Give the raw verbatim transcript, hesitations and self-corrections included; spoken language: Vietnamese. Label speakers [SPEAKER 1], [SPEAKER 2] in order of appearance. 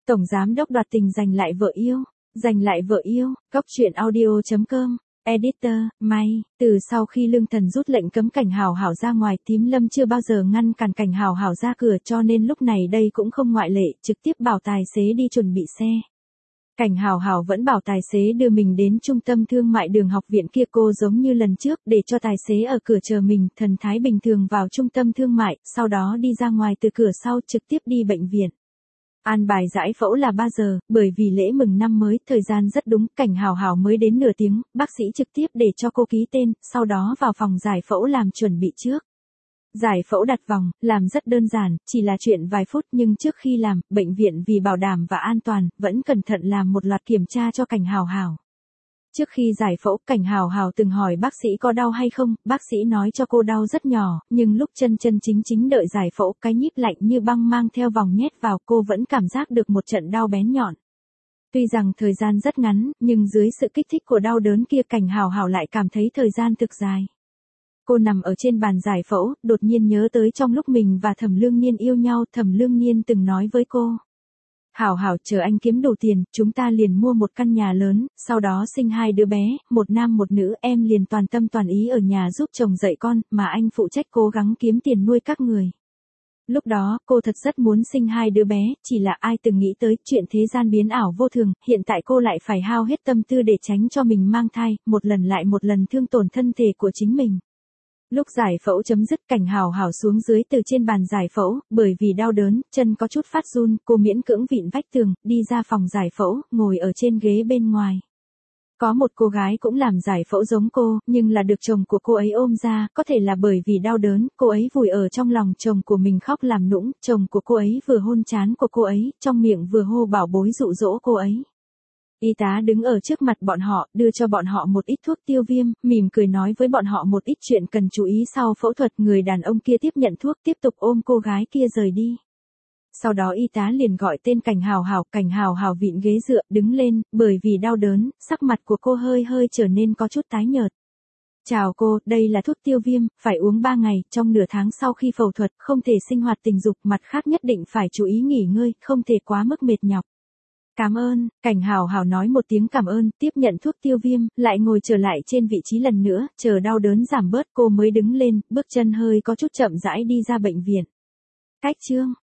[SPEAKER 1] Tổng giám đốc đoạt tình giành lại vợ yêu, giành lại vợ yêu, Góc truyện audio chấm com, editor, May, từ sau khi Lương Thần rút lệnh cấm Cảnh Hào Hào ra ngoài, Tím Lâm chưa bao giờ ngăn cản Cảnh Hào Hào ra cửa, cho nên lúc này đây cũng không ngoại lệ, trực tiếp bảo tài xế đi chuẩn bị xe. Cảnh Hào Hào vẫn bảo tài xế đưa mình đến trung tâm thương mại Đường Học viện kia, cô giống như lần trước, để cho tài xế ở cửa chờ mình, thần thái bình thường vào trung tâm thương mại, sau đó đi ra ngoài từ cửa sau trực tiếp đi bệnh viện. An bài giải phẫu là ba giờ, bởi vì lễ mừng năm mới, thời gian rất đúng, Cảnh Hào Hào mới đến nửa tiếng, bác sĩ trực tiếp để cho cô ký tên, sau đó vào phòng giải phẫu làm chuẩn bị trước. Giải phẫu đặt vòng, làm rất đơn giản, chỉ là chuyện vài phút, nhưng trước khi làm, bệnh viện vì bảo đảm và an toàn, vẫn cẩn thận làm một loạt kiểm tra cho Cảnh Hào Hào. Trước khi giải phẫu, Cảnh Hào Hào từng hỏi bác sĩ có đau hay không, bác sĩ nói cho cô đau rất nhỏ, nhưng lúc chân chân chính chính đợi giải phẫu, cái nhíp lạnh như băng mang theo vòng nhét vào, cô vẫn cảm giác được một trận đau bén nhọn. Tuy rằng thời gian rất ngắn, nhưng dưới sự kích thích của đau đớn kia, Cảnh Hào Hào lại cảm thấy thời gian thực dài. Cô nằm ở trên bàn giải phẫu, đột nhiên nhớ tới trong lúc mình và Thẩm Lương Niên yêu nhau, Thẩm Lương Niên từng nói với cô. Hảo hảo, chờ anh kiếm đủ tiền, chúng ta liền mua một căn nhà lớn, sau đó sinh hai đứa bé, một nam một nữ, em liền toàn tâm toàn ý ở nhà giúp chồng dạy con, mà anh phụ trách cố gắng kiếm tiền nuôi các người. Lúc đó, cô thật rất muốn sinh hai đứa bé, chỉ là ai từng nghĩ tới chuyện thế gian biến ảo vô thường, hiện tại cô lại phải hao hết tâm tư để tránh cho mình mang thai, một lần lại một lần thương tổn thân thể của chính mình. Lúc giải phẫu chấm dứt, Cảnh Hào Hào xuống dưới từ trên bàn giải phẫu, bởi vì đau đớn, chân có chút phát run, cô miễn cưỡng vịn vách tường, đi ra phòng giải phẫu, ngồi ở trên ghế bên ngoài. Có một cô gái cũng làm giải phẫu giống cô, nhưng là được chồng của cô ấy ôm ra, có thể là bởi vì đau đớn, cô ấy vùi ở trong lòng chồng của mình khóc làm nũng, chồng của cô ấy vừa hôn trán của cô ấy, trong miệng vừa hô bảo bối dụ dỗ cô ấy. Y tá đứng ở trước mặt bọn họ, đưa cho bọn họ một ít thuốc tiêu viêm, mỉm cười nói với bọn họ một ít chuyện cần chú ý sau phẫu thuật. Người đàn ông kia tiếp nhận thuốc, tiếp tục ôm cô gái kia rời đi. Sau đó y tá liền gọi tên Cảnh Hào Hào, Cảnh Hào Hào vịn ghế dựa, đứng lên, bởi vì đau đớn, sắc mặt của cô hơi hơi trở nên có chút tái nhợt. Chào cô, đây là thuốc tiêu viêm, phải uống ba ngày, trong nửa tháng sau khi phẫu thuật, không thể sinh hoạt tình dục, mặt khác nhất định phải chú ý nghỉ ngơi, không thể quá mức mệt nhọc. Cảm ơn, Cảnh Hào Hào nói một tiếng cảm ơn, tiếp nhận thuốc tiêu viêm, lại ngồi trở lại trên vị trí lần nữa, chờ đau đớn giảm bớt cô mới đứng lên, bước chân hơi có chút chậm rãi đi ra bệnh viện. Cách chương